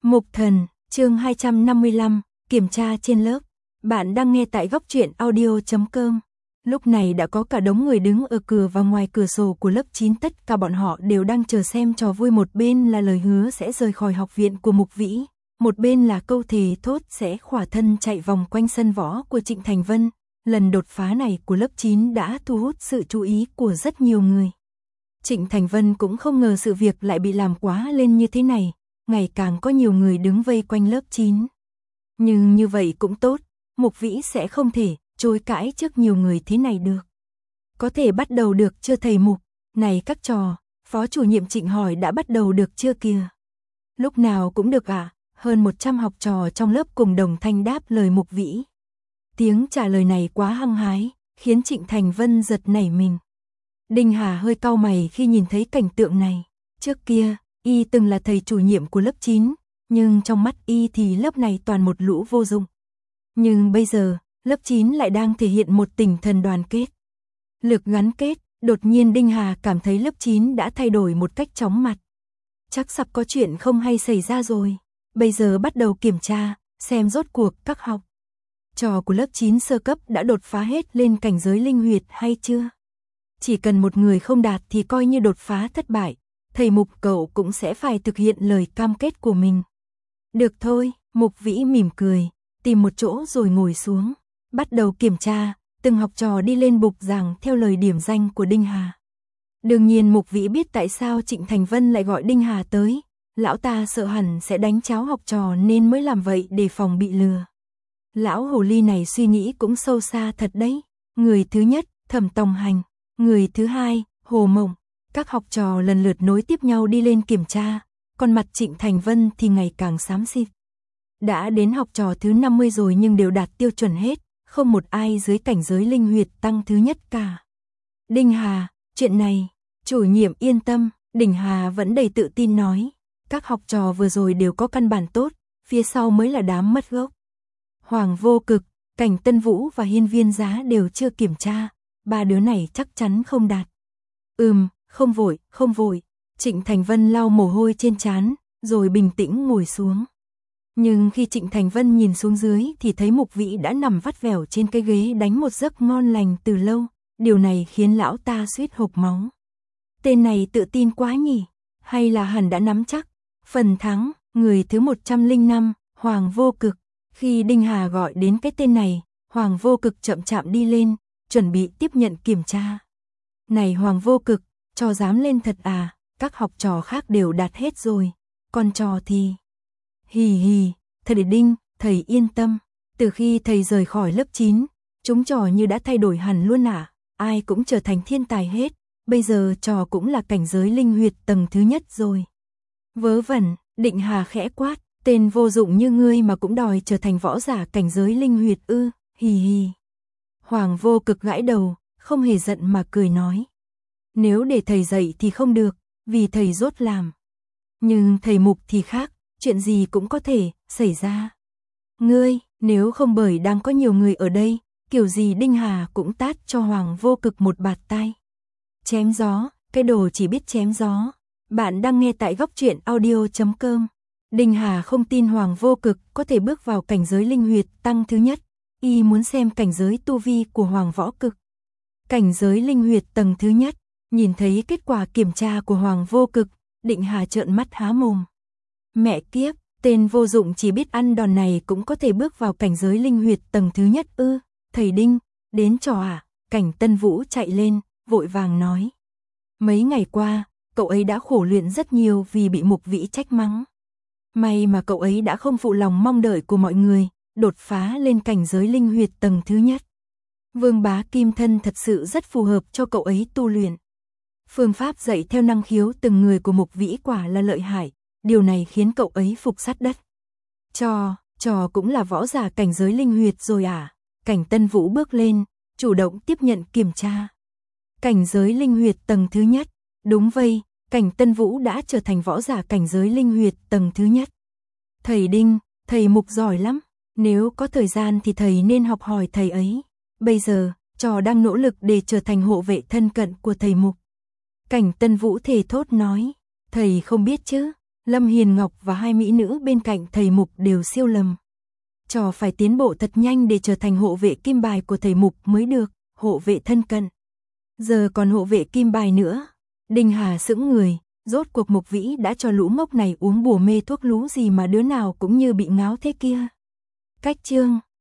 Mục Thần, chương 255, kiểm tra trên lớp. Bạn đang nghe tại góc truyện audio.com. Lúc này đã có cả đống người đứng ở cửa và ngoài cửa sổ của lớp 9, tất cả bọn họ đều đang chờ xem trò vui. Một bên là lời hứa sẽ rời khỏi học viện của Mục Vĩ, một bên là câu thề thốt sẽ khỏa thân chạy vòng quanh sân võ của Trịnh Thành Vân. Lần đột phá này của lớp 9 đã thu hút sự chú ý của rất nhiều người. Trịnh Thành Vân cũng không ngờ sự việc lại bị làm quá lên như thế này, ngày càng có nhiều người đứng vây quanh lớp 9. Nhưng như vậy cũng tốt, Mục Vĩ sẽ không thể chối cãi trước nhiều người thế này được. Có thể bắt đầu được chưa thầy Mục? Này các trò, phó chủ nhiệm Trịnh hỏi đã bắt đầu được chưa kìa? Lúc nào cũng được ạ. Hơn 100 học trò trong lớp cùng đồng thanh đáp lời Mục Vĩ. Tiếng trả lời này quá hăng hái, khiến Trịnh Thành Vân giật nảy mình. Đinh Hà hơi cau mày khi nhìn thấy cảnh tượng này. Trước kia, y từng là thầy chủ nhiệm của lớp 9, nhưng trong mắt y thì lớp này toàn một lũ vô dụng. Nhưng bây giờ, lớp 9 lại đang thể hiện một tinh thần đoàn kết, lực gắn kết. Đột nhiên Đinh Hà cảm thấy lớp 9 đã thay đổi một cách chóng mặt. Chắc sắp có chuyện không hay xảy ra rồi. Bây giờ bắt đầu kiểm tra, xem rốt cuộc các học trò của lớp 9 sơ cấp đã đột phá hết lên cảnh giới linh huyệt hay chưa. Chỉ cần một người không đạt thì coi như đột phá thất bại. Thầy Mục cậu cũng sẽ phải thực hiện lời cam kết của mình. Được thôi, Mục Vĩ mỉm cười, tìm một chỗ rồi ngồi xuống. Bắt đầu kiểm tra, từng học trò đi lên bục giảng theo lời điểm danh của Đinh Hà. Đương nhiên Mục Vĩ biết tại sao Trịnh Thành Vân lại gọi Đinh Hà tới. Lão ta sợ hẳn sẽ đánh cháo học trò nên mới làm vậy để phòng bị lừa. Lão hồ ly này suy nghĩ cũng sâu xa thật đấy. Người thứ nhất, Thẩm Tòng Hành. Người thứ hai, Hồ Mộng. Các học trò lần lượt nối tiếp nhau đi lên kiểm tra, còn mặt Trịnh Thành Vân thì ngày càng xám xịt. Đã đến học trò thứ 50 rồi nhưng đều đạt tiêu chuẩn hết, không một ai dưới cảnh giới linh huyệt tăng thứ nhất cả. Đinh Hà, chuyện này, chủ nhiệm yên tâm, Đinh Hà vẫn đầy tự tin nói. Các học trò vừa rồi đều có căn bản tốt, phía sau mới là đám mất gốc. Hoàng Vô Cực, Cảnh Tân Vũ và Hiên Viên Giá đều chưa kiểm tra, ba đứa này chắc chắn không đạt. Không vội. Trịnh Thành Vân lau mồ hôi trên trán, rồi bình tĩnh ngồi xuống. Nhưng khi Trịnh Thành Vân nhìn xuống dưới thì thấy Mục Vĩ đã nằm vắt vẻo trên cái ghế đánh một giấc ngon lành từ lâu. Điều này khiến lão ta suýt hộc máu. Tên này tự tin quá nhỉ? Hay là hẳn đã nắm chắc phần thắng? Người thứ 105, Hoàng Vô Cực. Khi Đinh Hà gọi đến cái tên này, Hoàng Vô Cực chậm chạm đi lên, chuẩn bị tiếp nhận kiểm tra. Này Hoàng Vô Cực, trò dám lên thật à? Các học trò khác đều đạt hết rồi, còn trò thì... Hì, thầy Đinh, thầy yên tâm. Từ khi thầy rời khỏi lớp 9, chúng trò như đã thay đổi hẳn luôn à? Ai cũng trở thành thiên tài hết, bây giờ trò cũng là cảnh giới linh huyệt tầng thứ nhất rồi. Vớ vẩn, Định Hà khẽ quát, tên vô dụng như ngươi mà cũng đòi trở thành võ giả cảnh giới linh huyệt ư? Hì. Hoàng Vô Cực gãi đầu, không hề giận mà cười nói. Nếu để thầy dạy thì không được, vì thầy dốt làm. Nhưng thầy Mục thì khác, chuyện gì cũng có thể xảy ra. Ngươi, nếu không bởi đang có nhiều người ở đây, kiểu gì Đinh Hà cũng tát cho Hoàng Vô Cực một bạt tai. Chém gió, cái đồ chỉ biết chém gió. Bạn đang nghe tại góc truyện audio.com. Đinh Hà không tin Hoàng Vô Cực có thể bước vào cảnh giới linh huyệt tăng thứ nhất. Y muốn xem cảnh giới tu vi của Hoàng Võ Cực. Cảnh giới linh huyệt tầng thứ nhất. Nhìn thấy kết quả kiểm tra của Hoàng Vô Cực, Định Hà trợn mắt há mồm. Mẹ kiếp, tên vô dụng chỉ biết ăn đòn này cũng có thể bước vào cảnh giới linh huyệt tầng thứ nhất ư? Thầy Đinh, đến trò à? Cảnh Tân Vũ chạy lên, vội vàng nói. Mấy ngày qua, cậu ấy đã khổ luyện rất nhiều vì bị Mục Vĩ trách mắng. May mà cậu ấy đã không phụ lòng mong đợi của mọi người, đột phá lên cảnh giới linh huyệt tầng thứ nhất. Vương Bá Kim Thân thật sự rất phù hợp cho cậu ấy tu luyện. Phương pháp dạy theo năng khiếu từng người của Mục Vĩ quả là lợi hại, điều này khiến cậu ấy phục sát đất. Trò cũng là võ giả cảnh giới linh huyệt rồi à? Cảnh Tân Vũ bước lên, chủ động tiếp nhận kiểm tra. Cảnh giới linh huyệt tầng thứ nhất, đúng vậy, Cảnh Tân Vũ đã trở thành võ giả cảnh giới linh huyệt tầng thứ nhất. Thầy Đinh, thầy Mục giỏi lắm, nếu có thời gian thì thầy nên học hỏi thầy ấy. Bây giờ, trò đang nỗ lực để trở thành hộ vệ thân cận của thầy Mục. Cảnh Tân Vũ thề thốt nói, thầy không biết chứ, Lâm Hiền Ngọc và hai mỹ nữ bên cạnh thầy Mục đều siêu lầm. Trò phải tiến bộ thật nhanh để trở thành hộ vệ kim bài của thầy Mục mới được, hộ vệ thân cận. Giờ còn hộ vệ kim bài nữa. Đinh Hà sững người, rốt cuộc Mục Vĩ đã cho lũ ngốc này uống bùa mê thuốc lú gì mà đứa nào cũng như bị ngáo thế kia. Cách chương